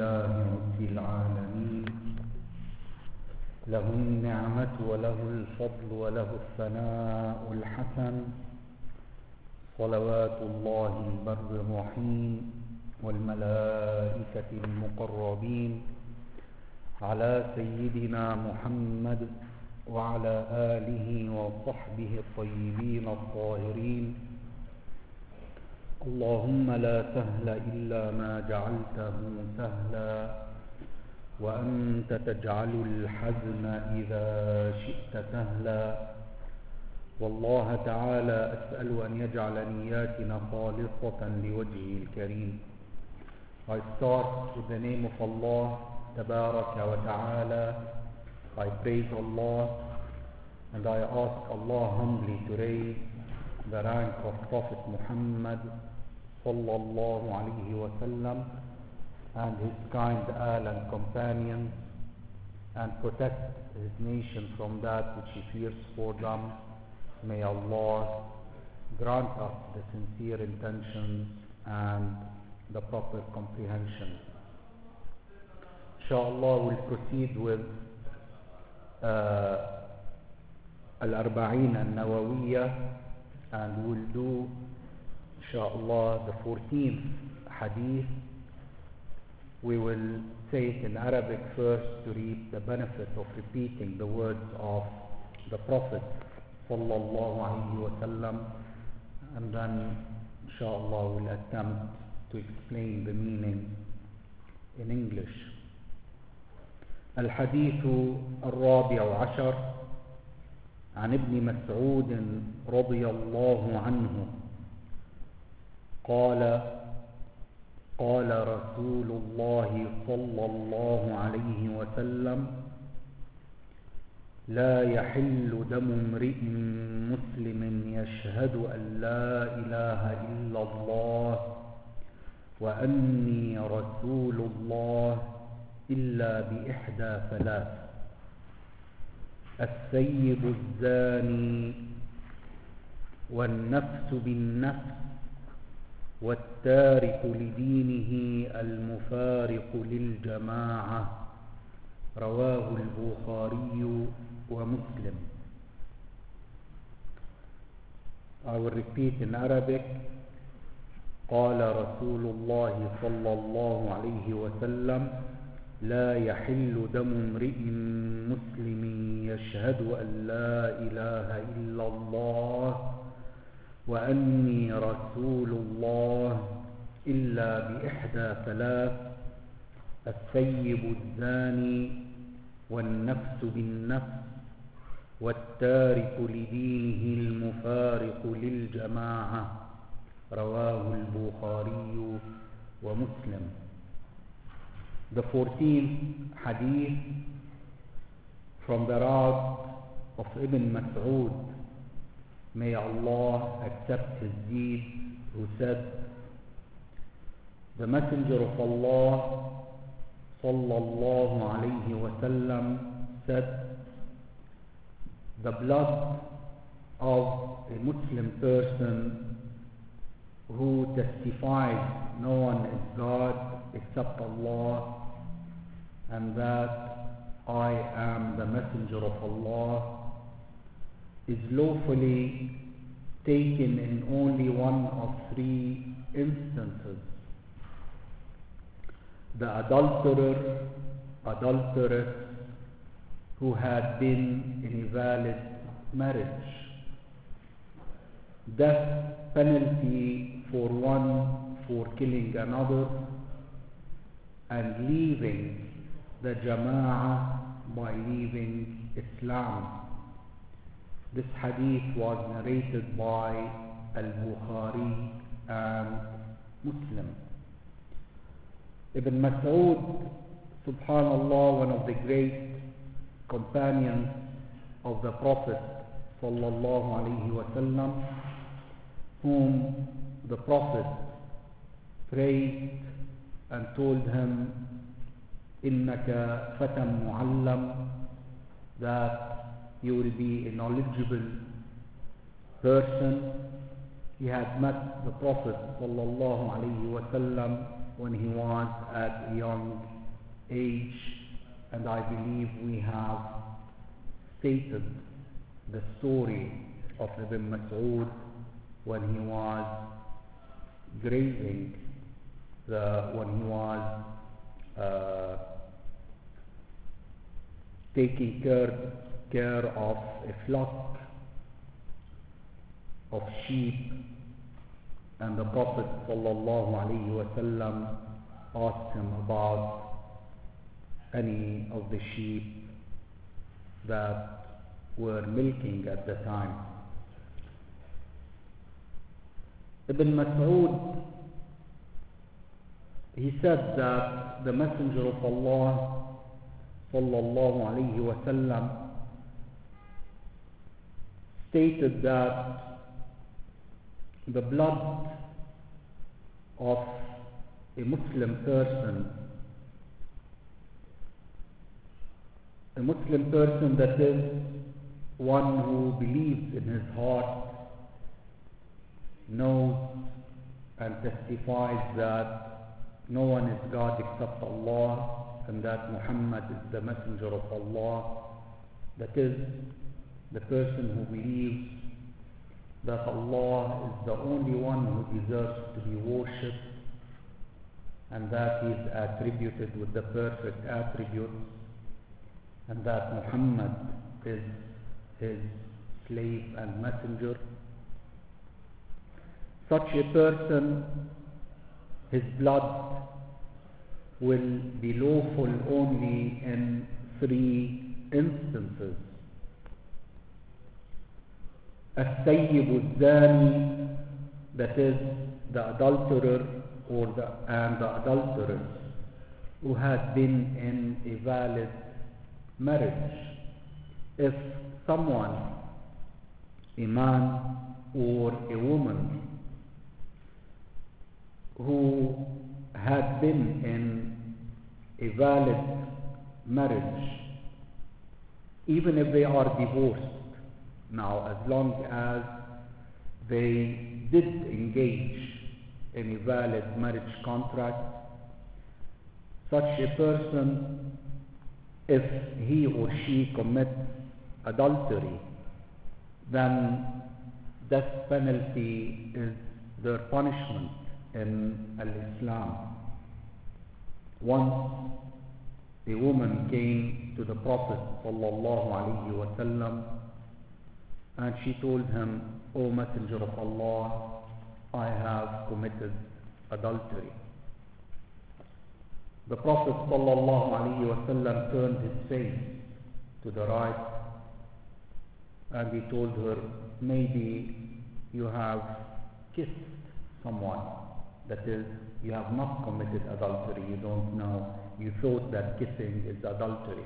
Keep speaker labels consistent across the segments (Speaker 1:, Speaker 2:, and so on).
Speaker 1: لله رب العالمين، له النعمة وله الفضل وله الثناء الحسن، صلوات الله البر الرحيم والملائكة المقربين على سيدنا محمد وعلى آله وصحبه الطيبين الطاهرين. اللهم لا سهل إلا ما جعلته سهلا وأنت تجعل الحزن إذا شئت سهلا. والله تعالى أسأل أن يجعل نياتنا خالصة لوجهه الكريم. I start with the name of Allah Tabaraka wa Ta'ala. I praise Allah and I ask Allah humbly to raise the rank of Prophet Muhammad sallallahu alayhi wa sallam and his kind al and companions, and protect his nation from that which he fears for them. May Allah grant us the sincere intentions and the proper comprehension. Inshallah, we'll proceed with Al-Arba'in al-Nawawiyya, and we'll do inshallah the 14th hadith. We will say it in Arabic first to reap the benefit of repeating the words of the Prophet sallallahu alaihi wasallam, and then inshallah we'll attempt to explain the meaning in English. الحديث الرابع عشر عن ابن مسعود رضي الله عنه قال قال رسول الله صلى الله عليه وسلم لا يحل دم امرئ مسلم يشهد أن لا إله إلا الله وأني رسول الله إلا بإحدى ثلاث: السيب الزاني والنفس بالنفس والتارك لدينه المفارق للجماعة. رواه البخاري ومسلم. I will repeat in Arabic. قال رسول الله صلى الله عليه وسلم لا يحل دم امرئ مسلم يشهد أن لا إله إلا الله وأني رسول الله إلا بإحدى ثلاث: السيب الزاني والنفس بالنفس والتارك لدينه المفارق للجماعة. رواه البخاري ومسلم. The 14th hadith from the route of Ibn Mas'ud, may Allah accept his deeds, who said, the Messenger of Allah sallallahu alayhi wa sallam said, the blood of a Muslim person who testifies no one is God except Allah and that I am the Messenger of Allah is lawfully taken in only one of three instances: the adulterer, adulteress who had been in a valid marriage, death penalty for one for killing another, and leaving the Jama'ah by leaving Islam. This hadith was narrated by Al-Bukhari and Muslim. Ibn Mas'ud, subhanallah, one of the great companions of the Prophet sallallahu alaihi wasallam, whom the Prophet praised and told him, innaka fatan mu'allam, that you will be a knowledgeable person. He had met the Prophet sallallahu alaihi wasallam when he was at a young age, and I believe we have stated the story of Ibn Mas'ud when he was grazing, when he was taking care of a flock of sheep, and the Prophet ﷺ asked him about any of the sheep that were milking at the time. Ibn Mas'ud, he said that the Messenger of Allah ﷺ stated that the blood of a Muslim person, that is one who believes in his heart, knows and testifies that no one is God except Allah, and that Muhammad is the Messenger of Allah, that is the person who believes that Allah is the only one who deserves to be worshipped, and that he is attributed with the perfect attributes, and that Muhammad is his slave and messenger. Such a person, his blood will be lawful only in 3 instances. As-Sayyib al-Zani, that is the adulterer and the adulteress who had been in a valid marriage. If someone, a man or a woman, who had been in a valid marriage, even if they are divorced now, as long as they did engage in a valid marriage contract, such a person, if he or she commits adultery, then death penalty is their punishment in Islam. Once a woman came to the Prophet ﷺ and she told him, "O Messenger of Allah, I have committed adultery." The Prophet ﷺ turned his face to the right and he told her, "Maybe you have kissed someone. That is, you have not committed adultery. You don't know. You thought that kissing is adultery."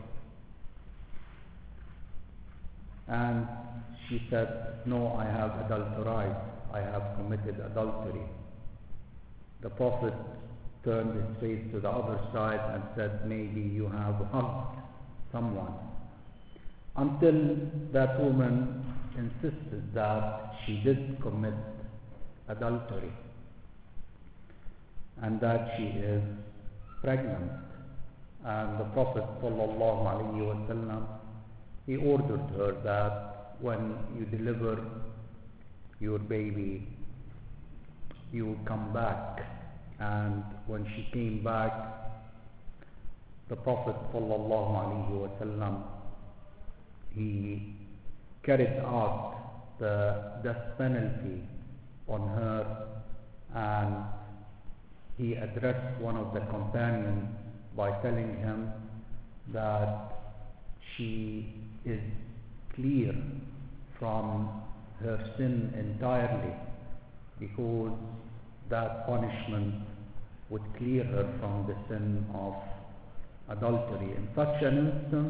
Speaker 1: And she said, "No, I have adulterized. I have committed adultery." The Prophet turned his face to the other side and said, "Maybe you have hugged someone." Until that woman insisted that she did commit adultery and that she is pregnant. And the Prophet ﷺ, he ordered her that when you deliver your baby, you will come back. And when she came back, the Prophet ﷺ, he carried out the death penalty on her, and he addressed one of the companions by telling him that she is clear from her sin entirely, because that punishment would clear her from the sin of adultery. In such an instance,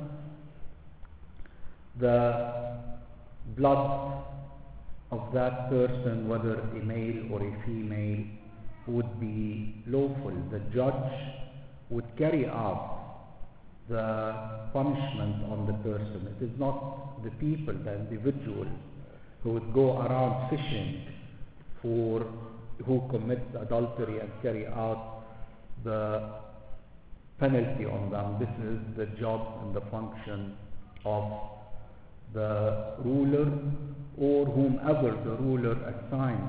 Speaker 1: the blood of that person, whether a male or a female, would be lawful. The judge would carry out the punishment on the person. It is not the people, the individual, who would go around fishing for who commits adultery and carry out the penalty on them. This is the job and the function of the ruler or whomever the ruler assigns,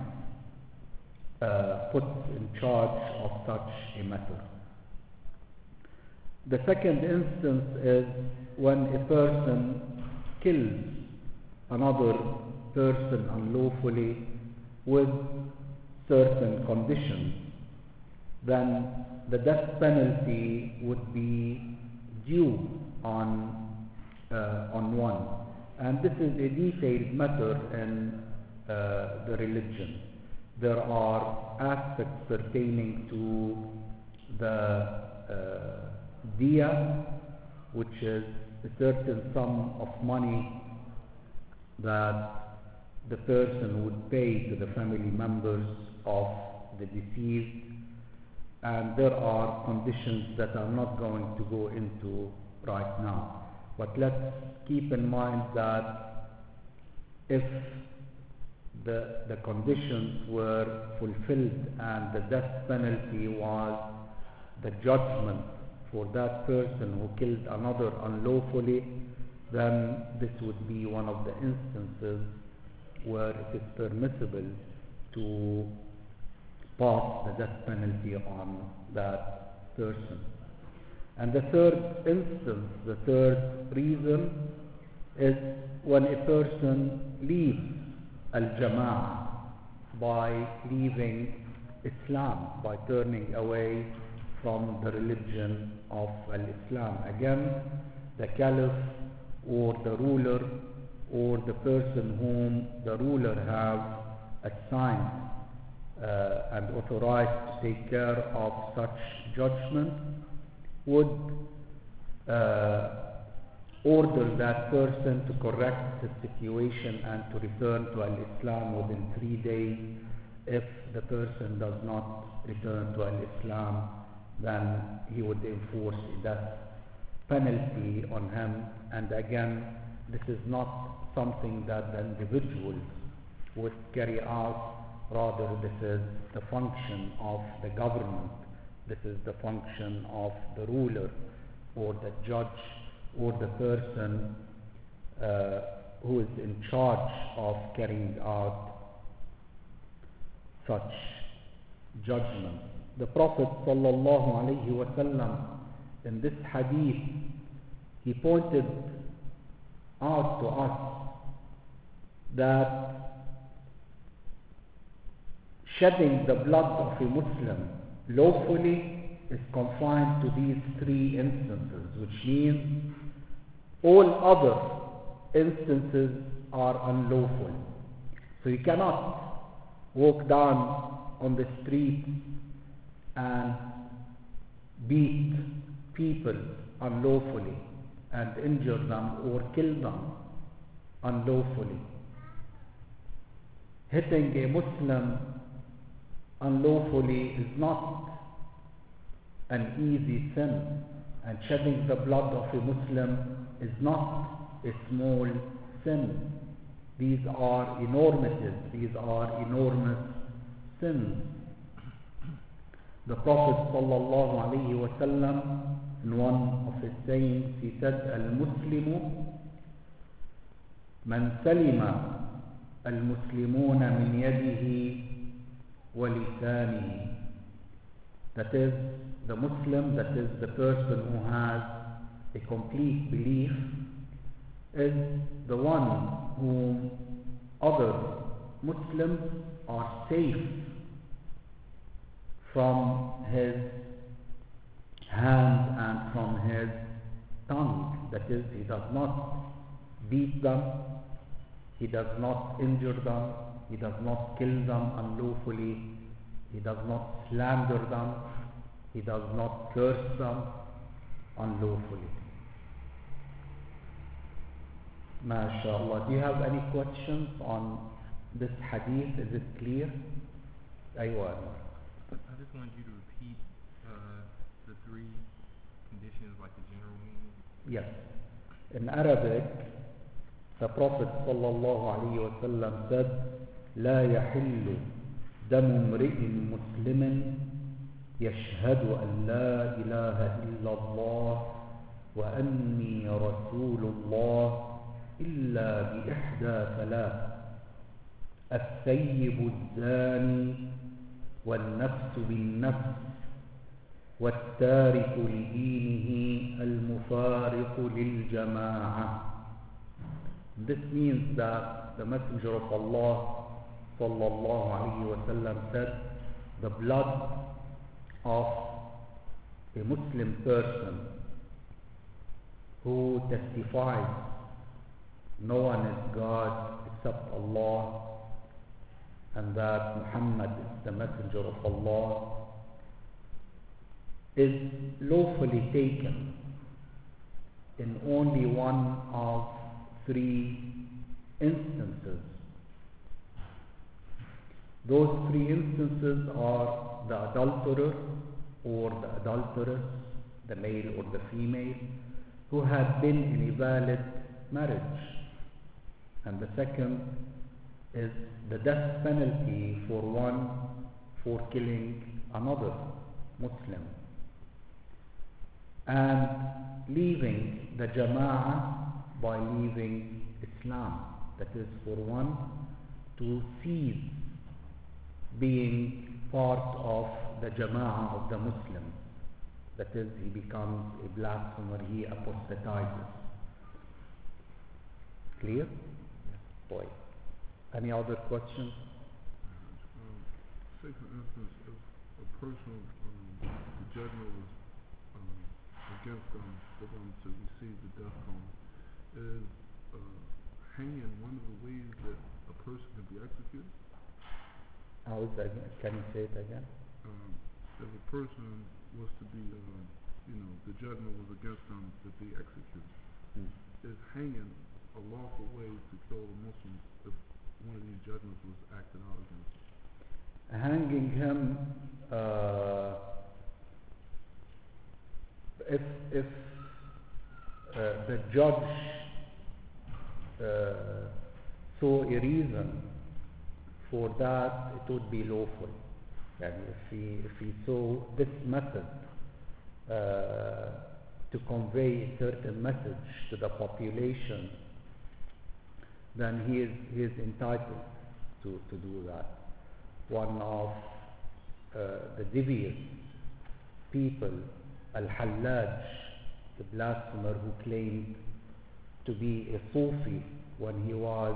Speaker 1: puts in charge of such a matter. The second instance is when a person kills another person unlawfully with certain conditions. Then the death penalty would be due on one. And this is a detailed matter in the religion. There are aspects pertaining to the diya, which is a certain sum of money that the person would pay to the family members of the deceased. And there are conditions that I'm not going to go into right now. But let's keep in mind that if the conditions were fulfilled and the death penalty was the judgment for that person who killed another unlawfully, then this would be one of the instances where it is permissible to pass the death penalty on that person. And the third instance, the third reason, is when a person leaves al-jama'ah by leaving Islam, by turning away from the religion of al-Islam. Again, the caliph or the ruler or the person whom the ruler have assigned and authorized to take care of such judgment would order that person to correct the situation and to return to al-Islam within 3 days. If the person does not return to al-Islam, then he would enforce a death penalty on him. And again, this is not something that the individuals would carry out. Rather, this is the function of the government. This is the function of the ruler or the judge or the person who is in charge of carrying out such judgment. The Prophet ﷺ in this hadith, he pointed out to us that shedding the blood of a Muslim lawfully is confined to these three instances, which means all other instances are unlawful. So you cannot walk down on the street and beat people unlawfully and injure them or kill them unlawfully. Hitting a Muslim unlawfully is not an easy sin, and shedding the blood of a Muslim is not a small sin. These are enormities, these are enormous sins. The Prophet ﷺ, in one of his sayings, he said, Al-Muslimu man salima al-Muslimuna min yadihi wa lisanihi. That is, the Muslim, that is the person who has a complete belief, is the one whom other Muslims are safe from his hand and from his tongue. That is, he does not beat them, he does not injure them, he does not kill them unlawfully, he does not slander them, he does not curse them unlawfully. MashaAllah. Do you have any questions on this hadith? Is it clear? Aywa.
Speaker 2: I just wanted you to repeat the three conditions, like the general meaning.
Speaker 1: Yes. In Arabic, the Prophet ﷺ said, لا يحل دم امرئ مسلم يشهد أن لا إله إلا الله وأني رسول الله إلا بإحدى ثلاث: الثيب الزاني والنفس بالنفس والتارك لدينه المفارق للجماعة. This means that the Messenger of Allah sallallahu alayhi wa sallam said, the blood of a Muslim person who testifies no one is God except Allah and that Muhammad is the Messenger of Allah is lawfully taken in only one of three instances. Those three instances are the adulterer or the adulteress, the male or the female, who had been in a valid marriage. And the second is the death penalty for one for killing another Muslim. And leaving the Jama'ah by leaving Islam. That is for one to cease being part of the Jama'ah of the Muslims. That is, he becomes a blasphemer, he apostatizes. Clear? Boy. Any other questions?
Speaker 3: Say for instance, if a person, the judgment was against them for them to receive the death penalty, is hanging one of the ways that a person can be executed?
Speaker 1: How is that again? Can you say it again?
Speaker 3: If a person was to be, the judgment was against them to be executed, is hanging a lawful way to kill the Muslims if one of these judgments was acted out against him?
Speaker 1: Hanging him, if the judge saw a reason for that, it would be lawful. And if he saw this method to convey a certain message to the population, then he is entitled to do that. One of the devious people, Al-Hallaj, the blasphemer who claimed to be a Sufi when he was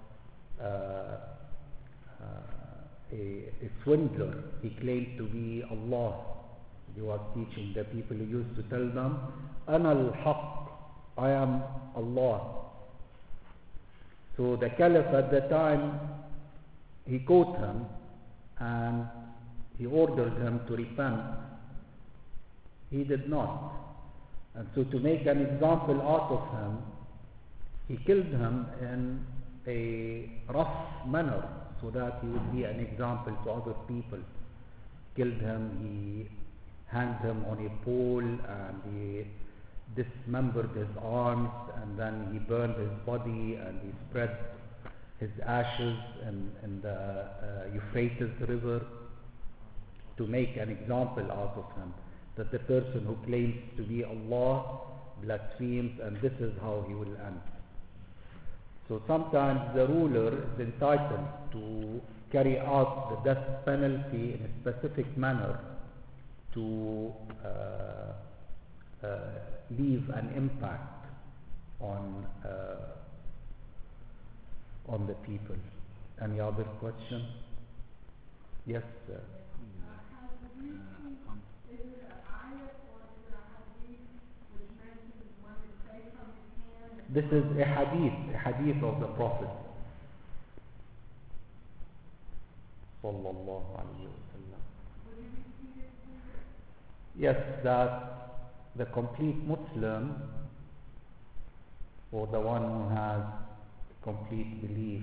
Speaker 1: a swindler. He claimed to be Allah. He was teaching the people. He used to tell them, Ana al-Haq, I am Allah. So the Caliph at the time, he caught him and he ordered him to repent. He did not. And so to make an example out of him, he killed him in a rough manner so that he would be an example to other people. Killed him, he hanged him on a pole and he dismembered his arms, and then he burned his body and he spread his ashes in the Euphrates River to make an example out of him, that the person who claims to be Allah blasphemes, and this is how he will end. So sometimes the ruler is entitled to carry out the death penalty in a specific manner to leave an impact on the people. Any other question? Yes, sir. This is a hadith of the Prophet sallallahu alaihi wasallam. Yes, that the complete Muslim, or the one who has complete belief,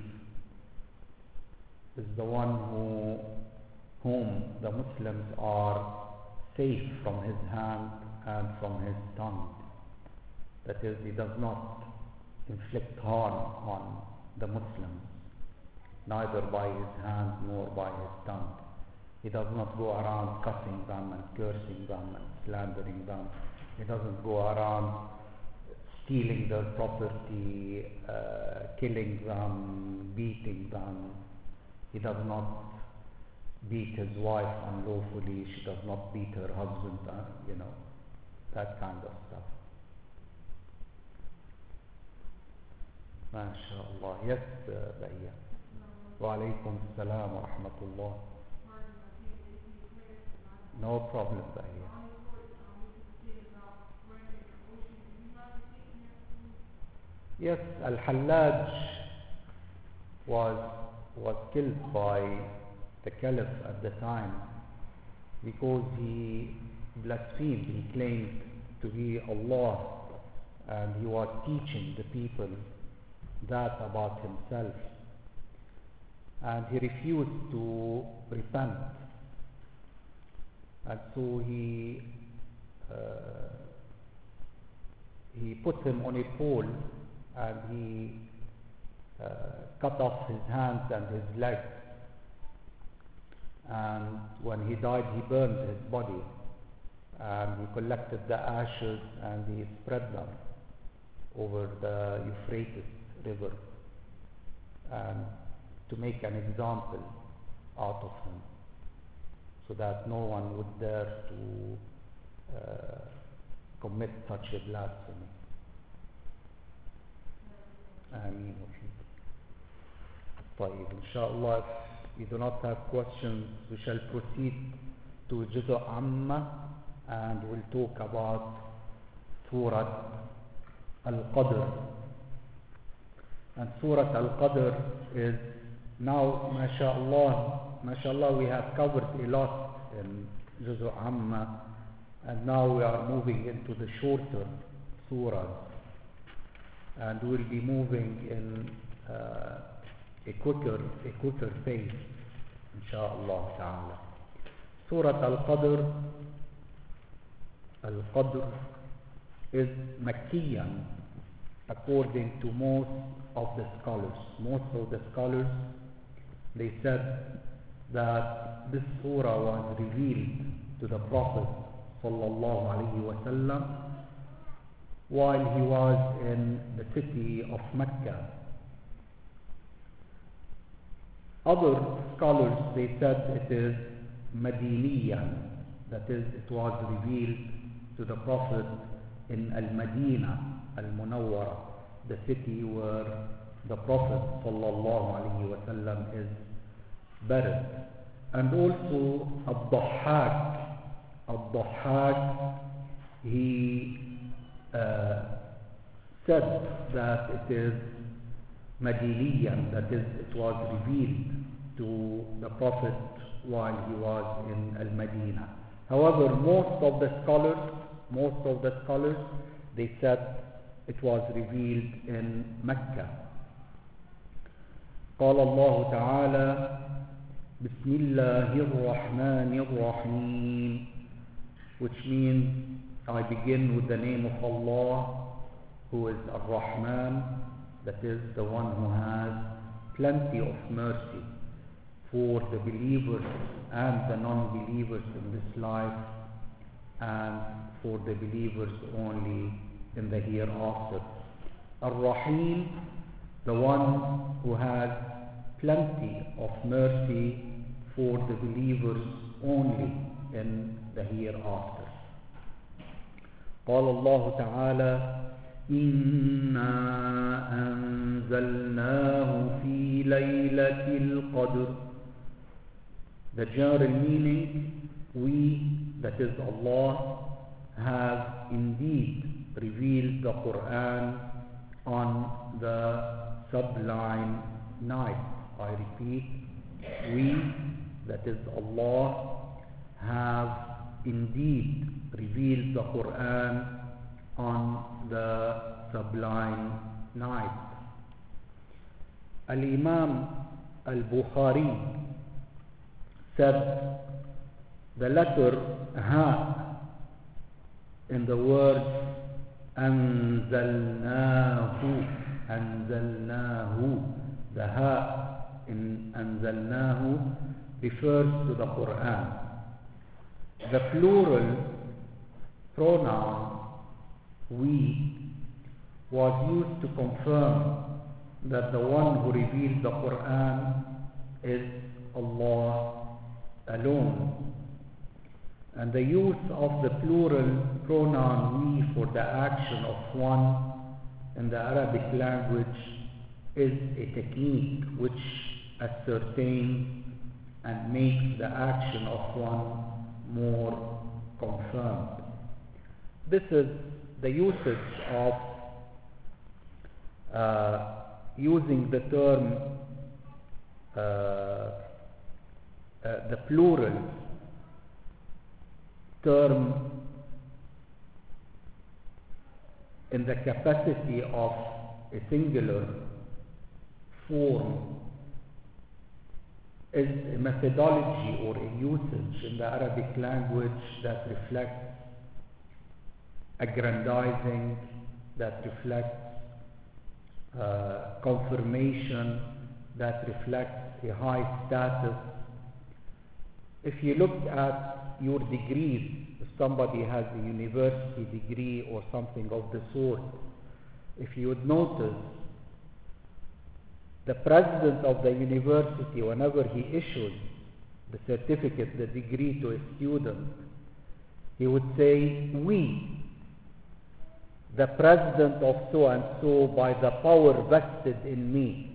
Speaker 1: is the one whom the Muslims are safe from his hand and from his tongue. That is, he does not inflict harm on the Muslims, neither by his hand nor by his tongue. He does not go around cussing them and cursing them and slandering them. He doesn't go around stealing their property, killing them, beating them. He does not beat his wife unlawfully. She does not beat her husband, that kind of stuff. MashaAllah. Yes, Bahia. Wa alaykum assalam wa rahmatullah. No problem, Bahia. Yes, Al-Hallaj was killed by the Caliph at the time because he blasphemed. He claimed to be Allah, and he was teaching the people that about himself, and he refused to repent, and so he put him on a pole, and he cut off his hands and his legs, and when he died he burned his body, and he collected the ashes and he spread them over the Euphrates river, and to make an example out of him, so that no one would dare to commit such a blasphemy. Ameen wa fiik. طيب, inshallah, if you do not have questions, we shall proceed to Juz' Amma, and we'll talk about Surah Al-Qadr. And Surah Al-Qadr is now, mashallah, we have covered a lot in Juz' Amma, and now we are moving into the shorter surahs, and we'll be moving in a quicker pace, inshaAllah ta'ala. Surah Al-Qadr is Makkiyan according to most of the scholars. Most of the scholars, they said that this surah was revealed to the Prophet sallallahu alaihi wasallam while he was in the city of Mecca. Other scholars, they said it is Madiniyan, that is, it was revealed to the Prophet in Al-Madinah, Al-Munawwara, the city where the Prophet sallallahu alaihi wasallam is buried. And also Al-Dhahhak, he said that it is Madiniyan, that is, it was revealed to the Prophet while he was in Al-Madinah. However, most of the scholars, they said it was revealed in Mecca. قال الله تعالى بسم الله الرحمن الرحيم, which means I begin with the name of Allah, who is Ar-Rahman, that is the one who has plenty of mercy for the believers and the non-believers in this life, and for the believers only in the hereafter. Ar-Rahim, the one who has plenty of mercy for the believers only in the hereafter. قال الله تعالى إنا أنزلناه في ليلة القدر. The general meaning, we, that is Allah, have indeed revealed the Quran on the sublime night. I repeat, we, that is Allah, have indeed revealed the Quran on the sublime night. Al-Imam Al-Bukhari said the letter Ha in the word أنزلناه, the Ha in أنزلناه refers to the Quran. The plural pronoun we was used to confirm that the one who revealed the Quran is Allah alone. And the use of the plural pronoun we for the action of one in the Arabic language is a technique which ascertains and makes the action of one more confirmed. This is the usage of using the term the plural term in the capacity of a singular form is a methodology or a usage in the Arabic language that reflects aggrandizing, that reflects confirmation, that reflects a high status. If you look at your degrees, if somebody has a university degree or something of the sort, if you would notice, the president of the university, whenever he issued the certificate, the degree to a student, he would say, we, the president of so and so, by the power vested in me.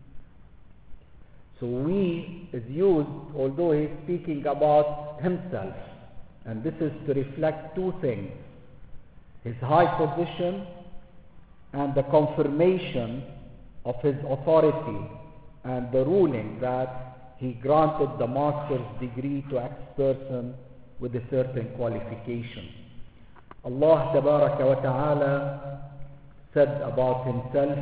Speaker 1: So we is used, although he is speaking about himself, and this is to reflect two things: his high position and the confirmation of his authority and the ruling that he granted the master's degree to X person with a certain qualification. Allah Tabaraka wa Ta'ala said about himself,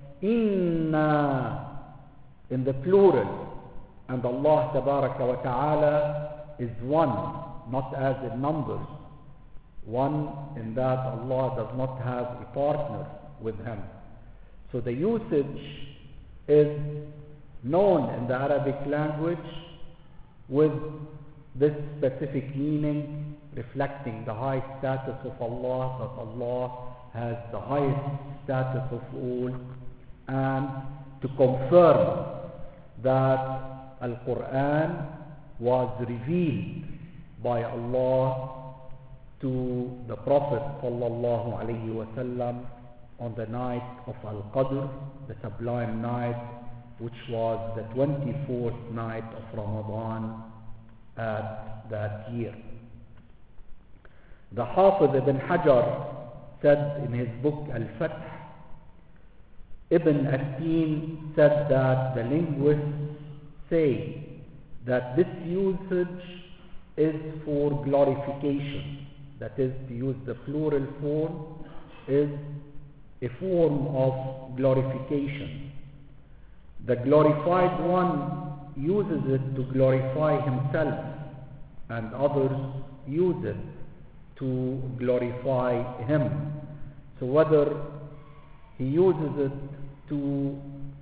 Speaker 1: Inna, in the plural, and Allah Tabaraka wa Ta'ala is one, not as in numbers. One in that Allah does not have a partner with him. So the usage is known in the Arabic language with this specific meaning, reflecting the high status of Allah, that Allah has the highest status of all, and to confirm that Al-Quran was revealed by Allah to the Prophet sallallahu alaihi wasallam on the night of Al-Qadr, the sublime night, which was the 24th night of Ramadan at that year. The Hafiz ibn Hajar said in his book Al-Fath, Ibn Asin said that the linguists say that this usage is for glorification. That is, to use the plural form is a form of glorification. The glorified one uses it to glorify himself, and others use it to glorify him. So whether he uses it to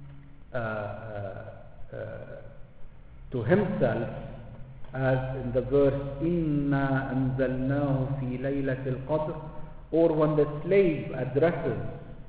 Speaker 1: himself, as in the verse Inna anzalnahu fi laylatil qadr, or when the slave addresses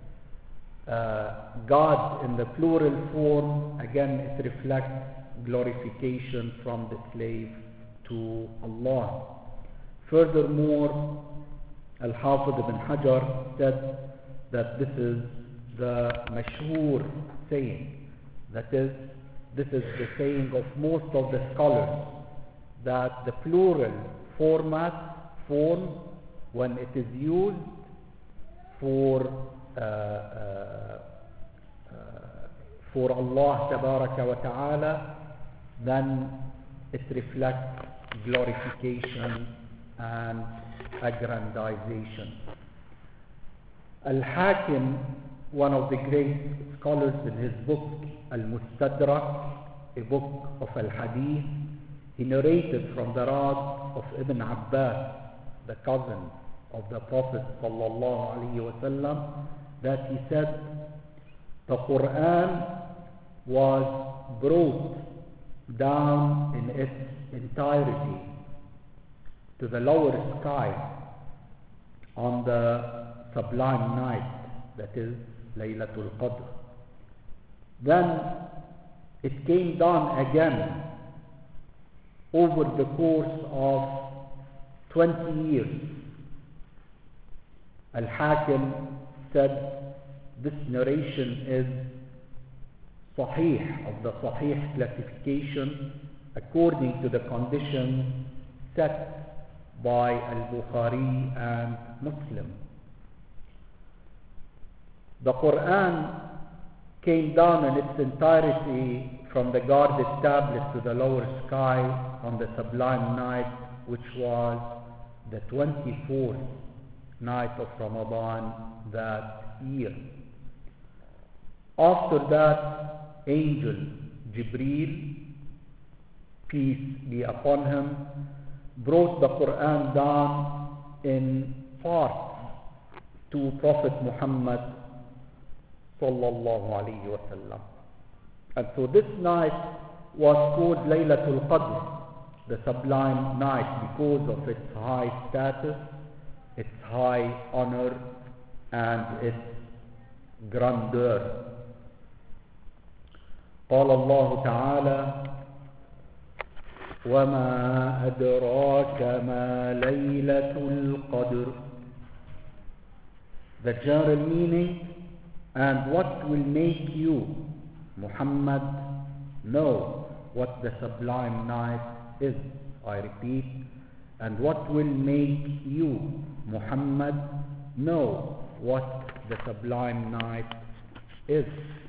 Speaker 1: God in the plural form, again it reflects glorification from the slave to Allah. Furthermore, Al-Hafiz ibn Hajar said that this is the mashhur saying, that is, this is the saying of most of the scholars, that the plural form, when it is used for Allah Tabaraka wa Ta'ala, then it reflects glorification and aggrandization. Al-Hakim, one of the great scholars, in his book Al-Mustadrak, a book of Al-Hadith, he narrated from the rod of Ibn Abbas, the cousin of the Prophet sallallahu alaihi wasallam, that he said the Quran was brought down in its entirety to the lower sky on the sublime night, that is Laylatul Qadr. Then it came down again over the course of 20 years. Al-Hakim said this narration is Sahih, of the Sahih classification, according to the conditions set by Al-Bukhari and Muslim. The Quran came down in its entirety from the guarded tablet to the lower sky on the sublime night, which was the 24th night of Ramadan that year. After that, angel Jibreel, peace be upon him, brought the Quran down in parts to Prophet Muhammad sallallahu alayhi wa sallam. And so this night was called Laylatul Qadr, the sublime night, because of its high status, its high honor, and its grandeur. قال الله تعالى: وما أدراك ما ليلة القدر. The general meaning, and what will make you, Muhammad, know what the sublime night is. I repeat, and what will make you, Muhammad, know what the sublime night is.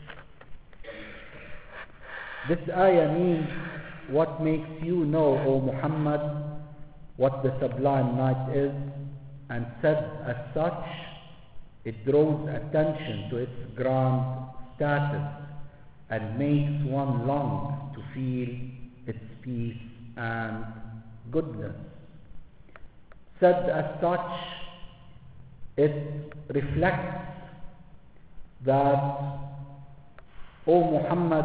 Speaker 1: This ayah means what makes you know, O Muhammad, what the sublime night is, and said as such, it draws attention to its grand status and makes one long to feel its peace and goodness. Said as such, it reflects that, O Muhammad,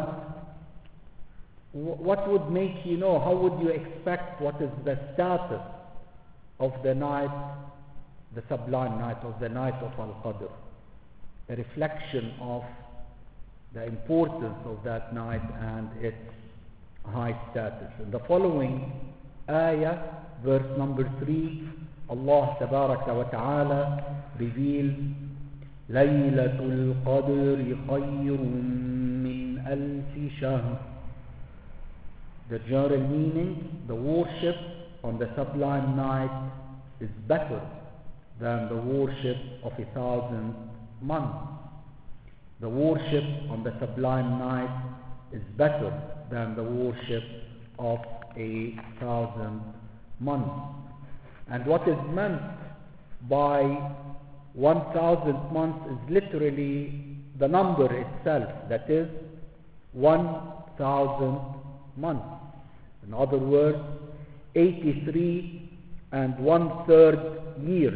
Speaker 1: what would make you know, how would you expect what is the status of the night, the sublime night, of the night of Al-Qadr? A reflection of the importance of that night and its high status. In the following ayah, verse number 3, Allah Tabaraka wa Ta'ala reveals Laylatul Qadri khayrun min alfi shahr. The general meaning, the worship on the sublime night is better than the worship of 1,000 months. The worship on the sublime night is better than the worship of 1,000 months. And what is meant by 1,000 months is literally the number itself, that is 1,000 months. In other words, 83 1/3 years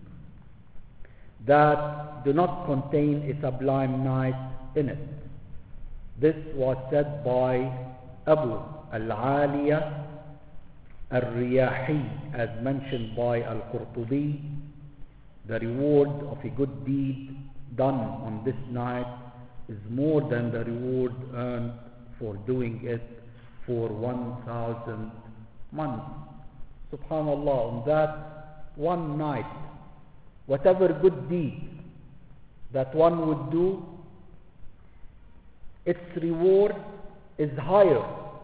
Speaker 1: that do not contain a sublime night in it. This was said by Abu Al-Aliya Al-Riyahi, as mentioned by Al-Qurtubi. The reward of a good deed done on this night is more than the reward earned for doing it for 1,000 months. Subhanallah, on that one night, whatever good deed that one would do, its reward is higher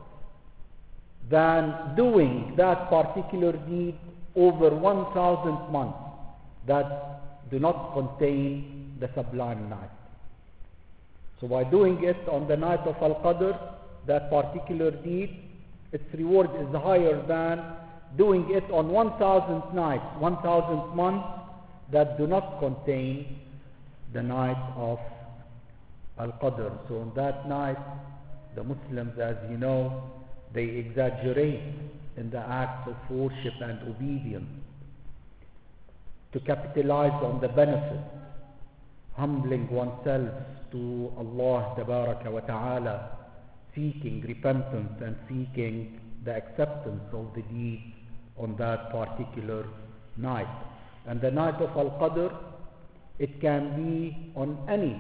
Speaker 1: than doing that particular deed over 1,000 months that do not contain the sublime night. So by doing it on the night of Al-Qadr, that particular deed, its reward is higher than doing it on 1,000 nights, 1,000 months that do not contain the night of Al-Qadr. So on that night, the Muslims, as you know, they exaggerate in the acts of worship and obedience to capitalize on the benefit, humbling oneself to Allah Tabaraka wa Ta'ala, seeking repentance and seeking the acceptance of the deed on that particular night. And the night of Al-Qadr, it can be on any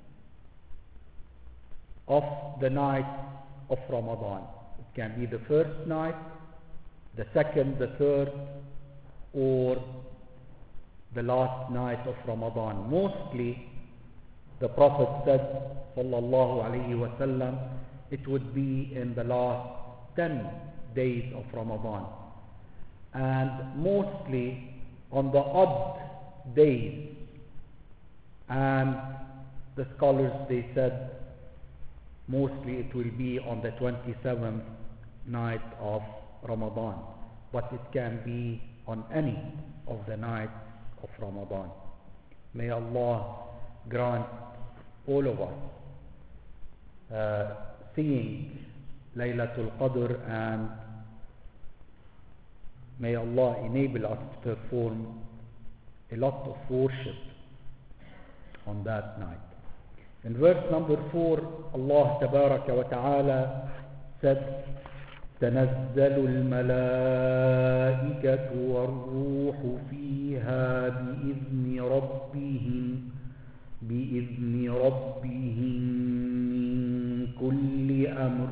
Speaker 1: of the nights of Ramadan. It can be the first night, the second, the third, or the last night of Ramadan. Mostly, the Prophet said, sallallahu alaihi wasallam, it would be in the last 10 days of Ramadan. And mostly on the odd days. And the scholars, they said, mostly it will be on the 27th night of Ramadan. But it can be on any of the nights of Ramadan. May Allah grant all of us seeing Laylatul Qadr, and may Allah enable us to perform a lot of worship on that night. In verse number 4, Allah Tabaraka wa Ta'ala said, تنزل الملائكة والروح فيها بإذن ربهم من كل أمر.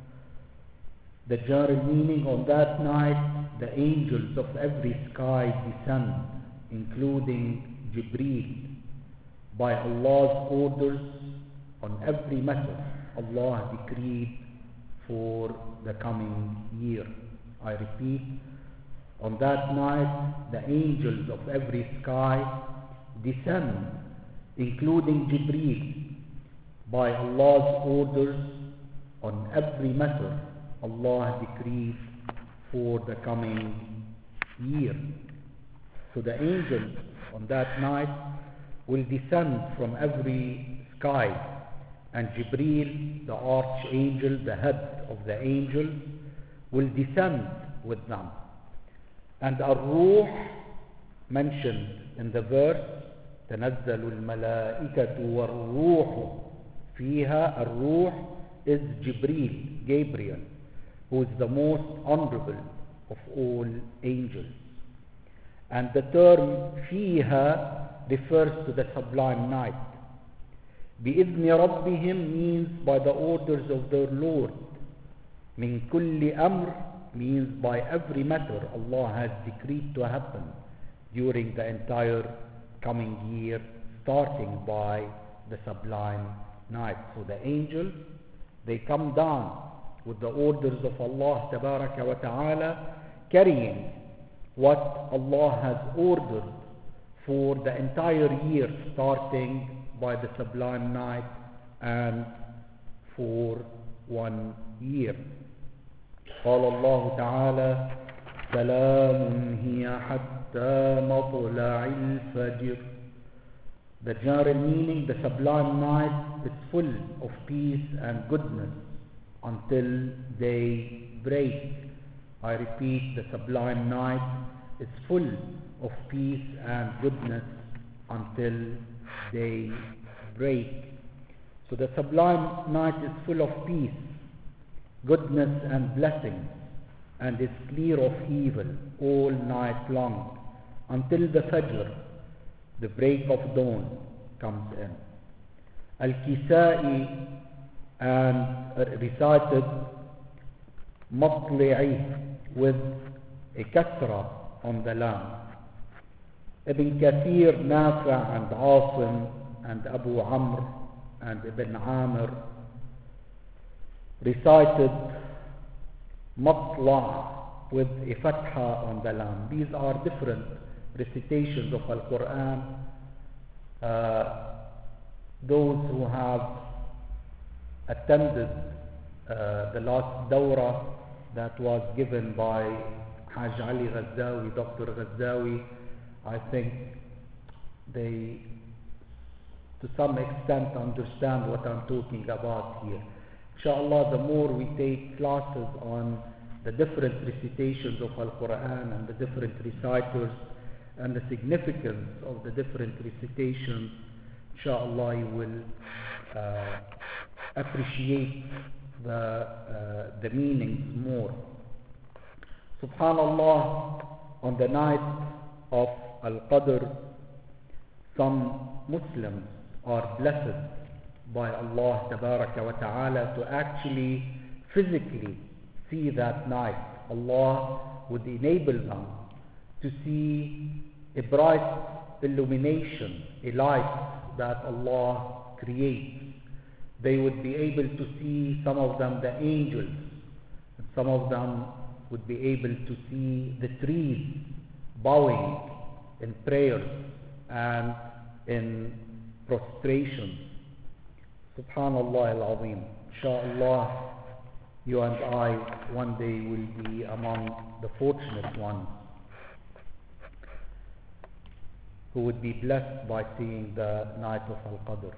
Speaker 1: The general meaning on that night, the angels of every sky descend, including Jibreel, by Allah's orders on every matter Allah decreed for the coming year. I repeat, on that night the angels of every sky descend, including Jibreel, by Allah's orders on every matter Allah decreed for the coming year. So the angels on that night will descend from every sky, and Jibreel, the archangel, the head of the angels, will descend with them. And Ar-Ruh, mentioned in the verse, تنزل الملائكة والروح فيها. Ar-Ruh is Jibreel, Gabriel, who is the most honorable of all angels. And the term فيها refers to the sublime night. بإذن ربهم means by the orders of their Lord. من كل أمر means by every matter Allah has decreed to happen during the entire coming year, starting by the sublime night. So the angels, they come down with the orders of Allah Tabaraka wa Ta'ala, carrying what Allah has ordered for the entire year, starting by the sublime night and for 1 year. قال الله تعالى سلام هي حتى مطلع الفجر. The general meaning, the sublime night is full of peace and goodness until day break. I repeat, the sublime night is full of peace and goodness until day break. So the sublime night is full of peace, goodness and blessings, and is clear of evil all night long until the Fajr, the break of dawn, comes in. Al-Kisai and recited Matli'i with a kasra on the lam. Ibn Kathir, Nafi' and Asim and Abu Amr and Ibn Amir recited Matla' with a fatha on the lam. These are different recitations of Al-Quran. Those who have attended the last dawrah that was given by Haj Ali Ghazdawi, Dr. Ghazdawi, I think they to some extent understand what I'm talking about here. Inshallah, the more we take classes on the different recitations of Al-Quran and the different reciters and the significance of the different recitations, inshallah you will appreciate the meanings more. Subhanallah, on the night of Al-Qadr, some Muslims are blessed by Allah Tabaraka wa Ta'ala to actually physically see that night. Allah would enable them to see a bright illumination, a light that Allah creates. They would be able to see, some of them, the angels, and some of them would be able to see the trees bowing in prayers and in prostration. Subhanallah al-Azim. Inshallah, you and I one day will be among the fortunate ones who would be blessed by seeing the night of Al-Qadr.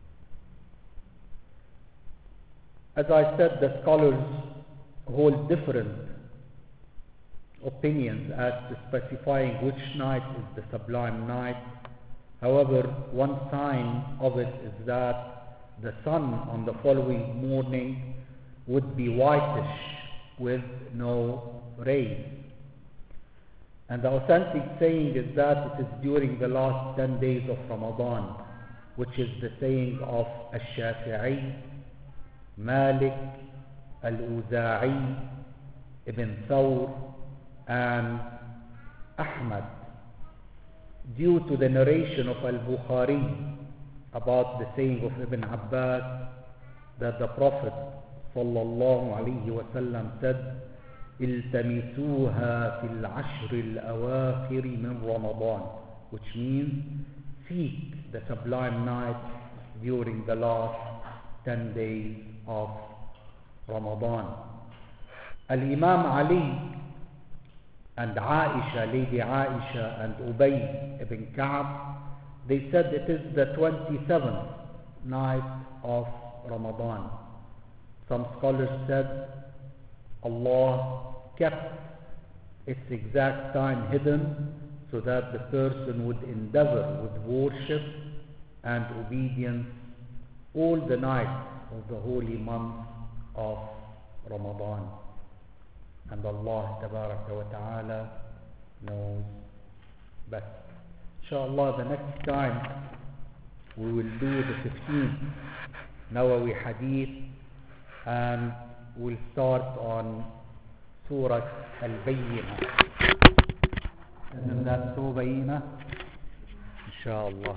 Speaker 1: As I said, the scholars hold different opinions as to specifying which night is the sublime night. However, one sign of it is that the sun on the following morning would be whitish with no rays. And the authentic saying is that it is during the last 10 days of Ramadan, which is the saying of Al-Shafi'i, Malik, Al-Uza'i, Ibn Thawr, and Ahmad, due to the narration of Al-Bukhari about the saying of Ibn Abbas that the Prophet sallallahu alayhi wa sallam said, التمسوها في العشر الأواخر من رمضان, which means seek the sublime night during the last 10 days of Ramadan. Al-Imam Ali and Aisha, Lady Aisha, and Ubay ibn Ka'b, they said it is the 27th night of Ramadan. Some scholars said Allah kept its exact time hidden so that the person would endeavor with worship and obedience all the nights of the holy month of Ramadan. And Allah Tabaraka wa Ta'ala knows best. Inshallah, the next time we will do the 15th Nawawi Hadith, and we'll start on Surah Al-Bayyinah. Isn't that so, Bayyinah? Inshallah.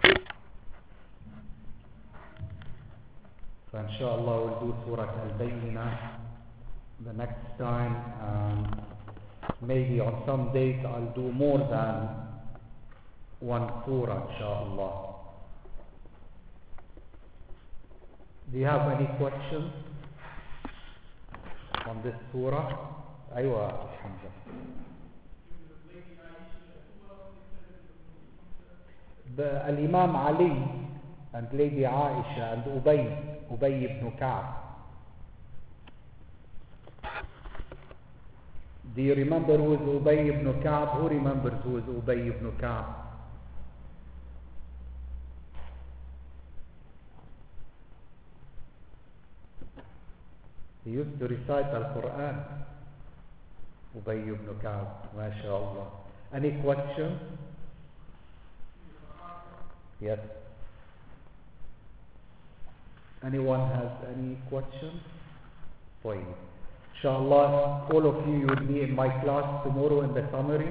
Speaker 1: So inshallah we'll do Surah Al-Bayyinah the next time, and maybe on some days I'll do more than one surah, inshallah. Do you have any questions on this surah? Aywa, alhamdulillah. The Al-Imam Ali and Lady Aisha and Ubay ibn Ka'b. Do you remember who is Ubay ibn Ka'b? Who remembers who is Ubay ibn Ka'b? He used to recite Al-Quran. Ubay ibn Ka'b, mashallah. Any questions? Yes. Anyone has any questions? Fine. Inshallah, all of you will be in my class tomorrow in the summary.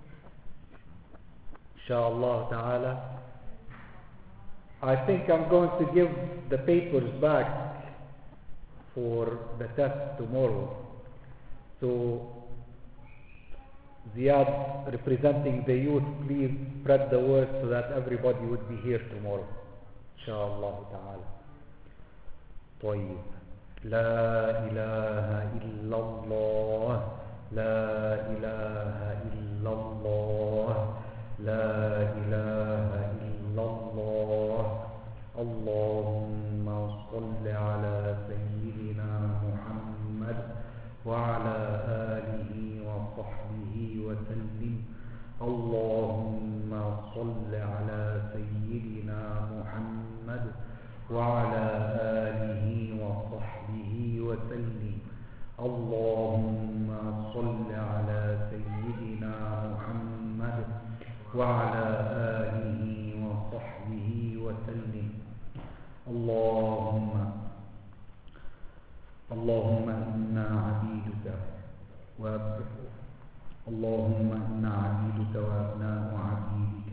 Speaker 1: Inshallah ta'ala. I think I'm going to give the papers back for the test tomorrow. So, Ziyad, representing the youth, please spread the word so that everybody would be here tomorrow. Inshallah ta'ala. طيب. لا إله إلا الله لا إله إلا الله لا إله إلا الله اللهم صل على سيدنا محمد وعلى آله وصحبه وسلم اللهم صل على سيدنا محمد وعلى آله وصحبه وسلم اللهم صل على سيدنا محمد وعلى آله وصحبه وسلم. اللهم إنا عبيدك وأبناء عبيدك.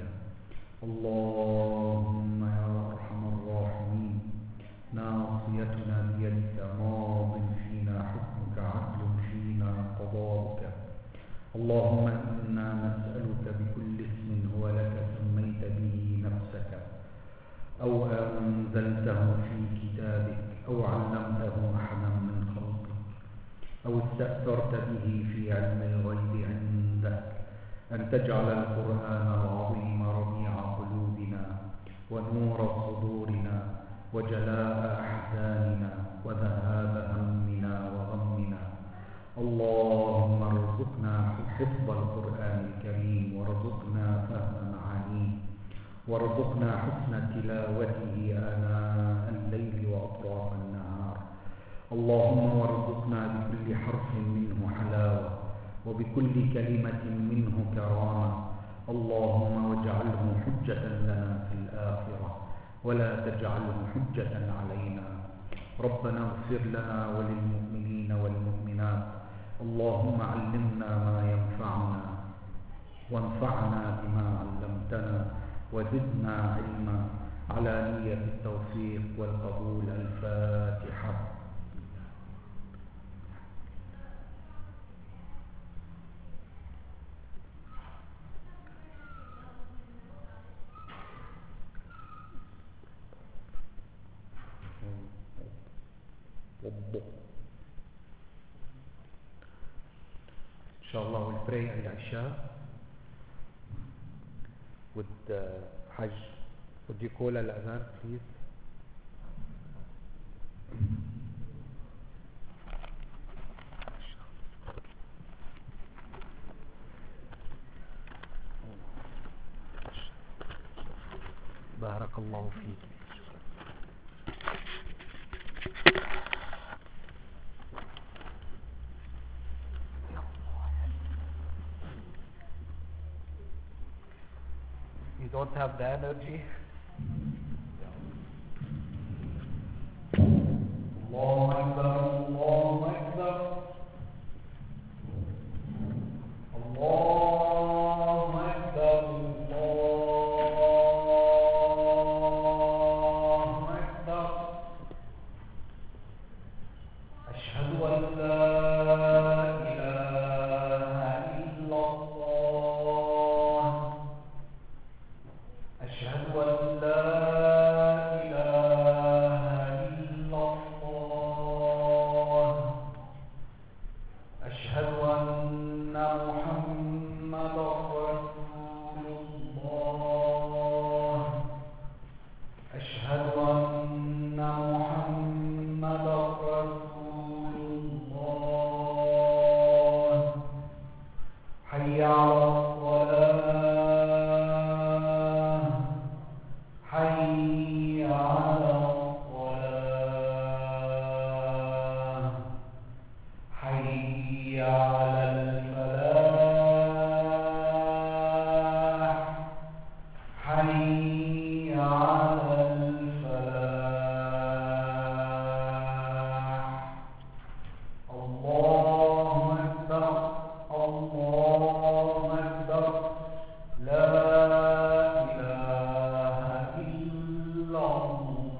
Speaker 1: اللهم يا أرحم الراحمين، ناصيتنا بيدك، ماض فينا حكمك، عدل فينا قضاؤك. اللهم إنا نسألك بكل اسم هو لك سميت به نفسك أو أنزلته في كتابك أو علمته أحدا من خلقك أو استأثرت به في علم الغيب عندك أن تجعل القرآن العظيم ربيع قلوبنا ونور صدورنا وجلاء أحزاننا وذهاب همنا وغمنا. اللهم ارزقنا حفظ القرآن الكريم، وارزقنا فهم معانيه، وارزقنا حسن تلاوته آناء الليل وأطراف النهار. اللهم وارزقنا بكل حرف منه حلاوة، وبكل كلمة منه كرامة. اللهم واجعله حجة لنا في الآخرة ولا تجعله حجة علينا. ربنا اغفر لنا وللمؤمنين والمؤمنات. اللهم علمنا ما ينفعنا وانفعنا بما علمتنا وزدنا علما. على نية التوفيق والقبول. الفاتحة. Inshallah we'll pray al-Isha. Would Hajj, would you call al-Adhan please? Barakallahu feek. You don't have the energy? Allahu Akbar, Allahu Akbar. Allahu Akbar, Allahu Akbar. Ashhadu an la Allah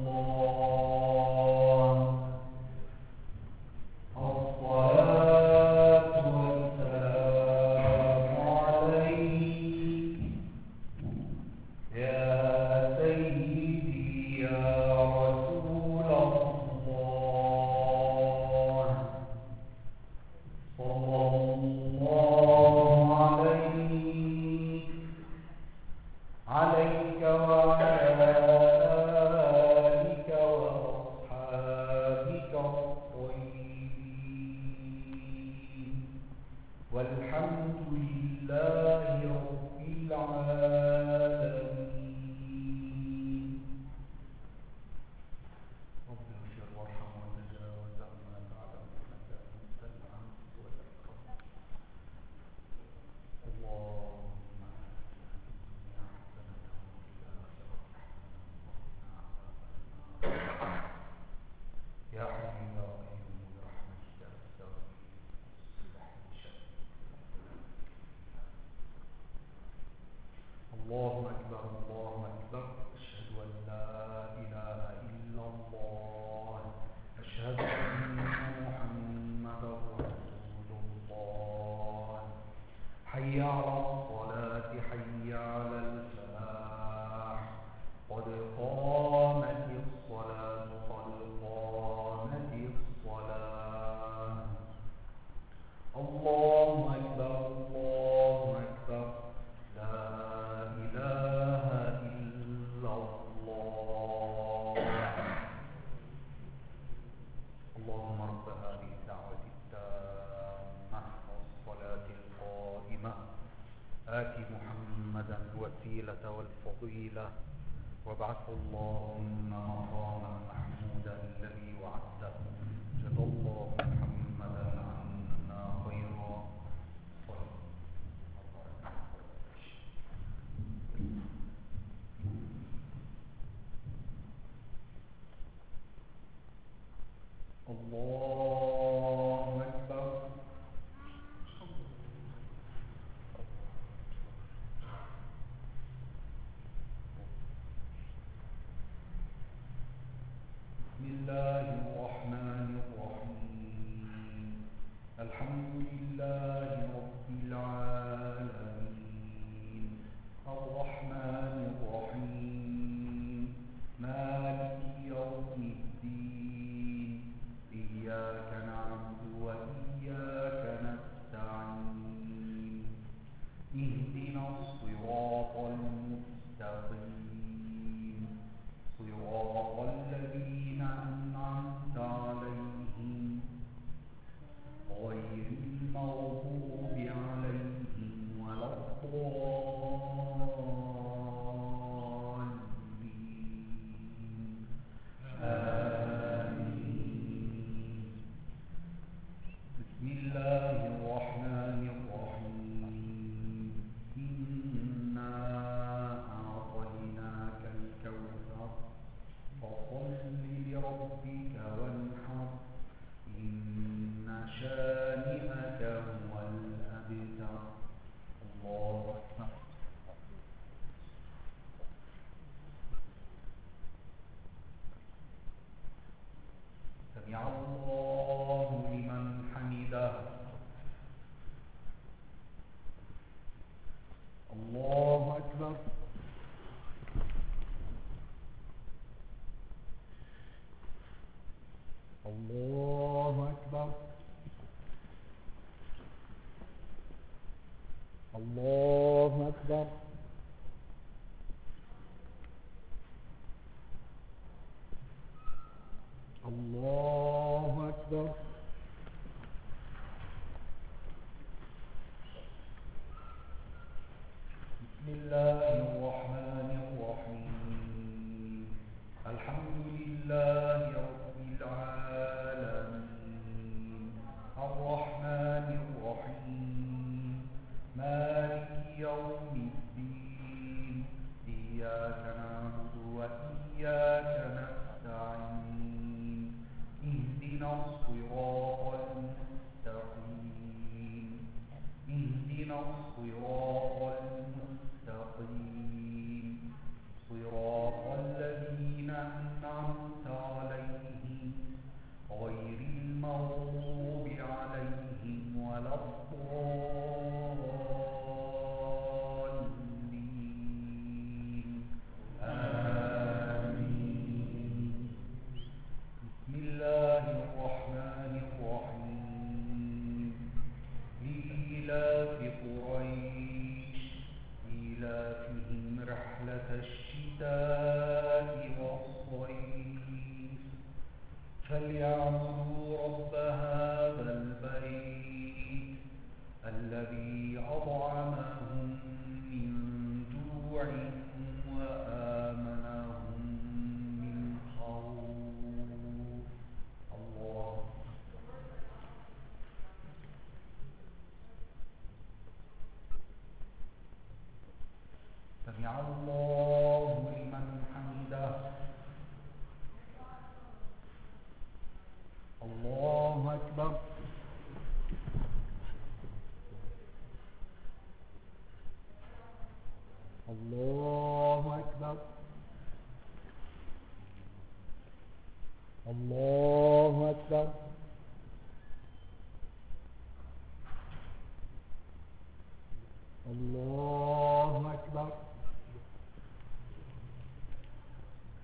Speaker 1: قامت الصلاة قد قامت الصلاة الله أكبر الله أكبر لا إله إلا الله اللهم رب هذه الدعوة التامة والصلاة القائمة آت محمدا الوسيلة والفضيلة وابعثه اللهم مقاما محمودا الذي وعدته جزا الله محمدا عنا خيرا الله أكبر بسم الله الرحمن الرحيم الحمد لله رب العالمين الرحمن الرحيم مالك يوم الدين إياك نعبد وإياك نستعين اهدنا الصراط المستقيم صراط الذين أنعمت عليهم غير المغضوب عليهم ولا الضالين آمين بسم الله الرحمن الرحيم إنا أعطيناك الكوثر فصل لربك وانحر إن شانئك هو الأبتر الله أكبر سمع الله لمن حمده الله أكبر الله أكبر الله أكبر الله أكبر بسم الله الرحمن الرحيم الحمد لله رب العالمين الرحمن الرحيم مالك يوم الدين إياك نعبد وإياك نستعين اهدنا الصراط المستقيم اهدنا الصراط المستقيم صراط الذين أنعمت عليهم غير المغضوب عليهم ولا الضالين آمين بسم الله الرحمن الرحيم لإيلاف قريش إيلافهم رحلة الشتاء والصيف فليعبدوا رب هذا البيت الذي أطعمهم من جوع وآمنهم من خوف الله سمع الله لمن حمده الله أكبر الله أكبر الله أكبر الله أكبر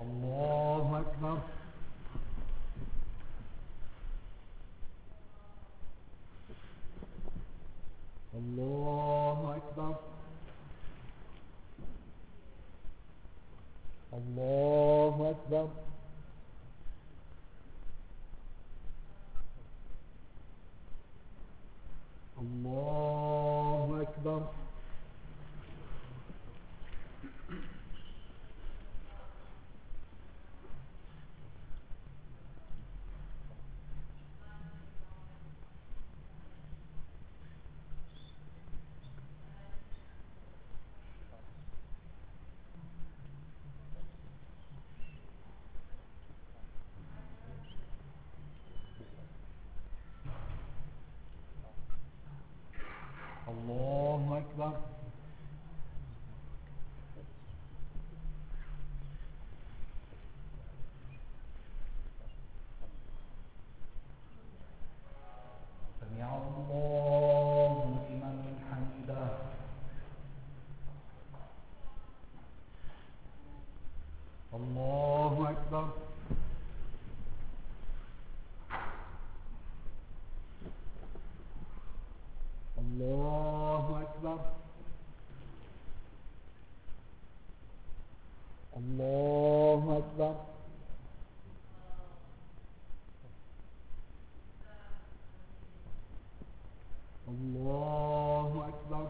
Speaker 1: الله أكبر. الله أكبر. الله أكبر. الله أكبر. الله أكبر. سمع الله لمن حمده. الله أكبر. الله أكبر. الله أكبر. الله أكبر.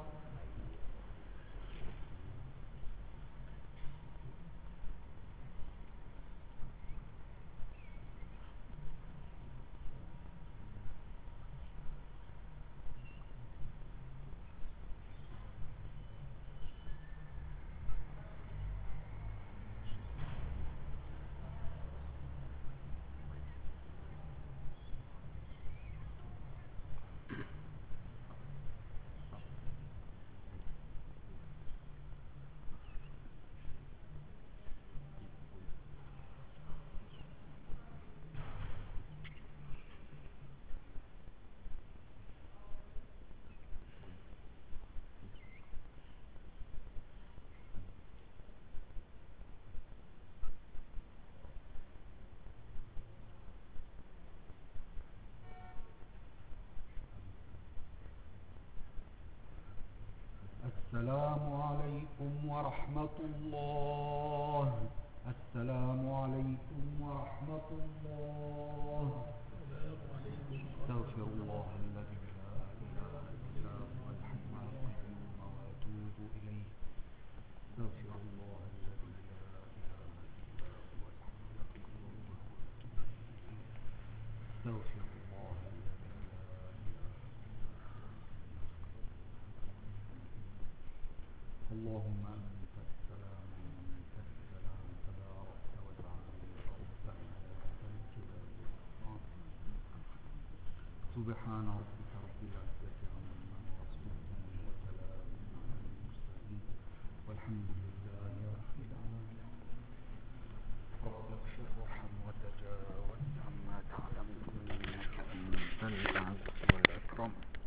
Speaker 1: السلام عليكم ورحمة الله. السلام عليكم ورحمة الله. استغفر الله الذي لا إله إلا هو الحي القيوم وأتوب إليه. استغفر الله الذي لا إله إلا هو الحي القيوم وأتوب إليه. استغفر الله الذي لا إله. اللهم أنت السلام ومنك السلام تباركت وتعالى ربنا ذا الجلال والإكرام. سبحان ربك رب العزة عما يصفون وسلام على المرسلين والحمد لله.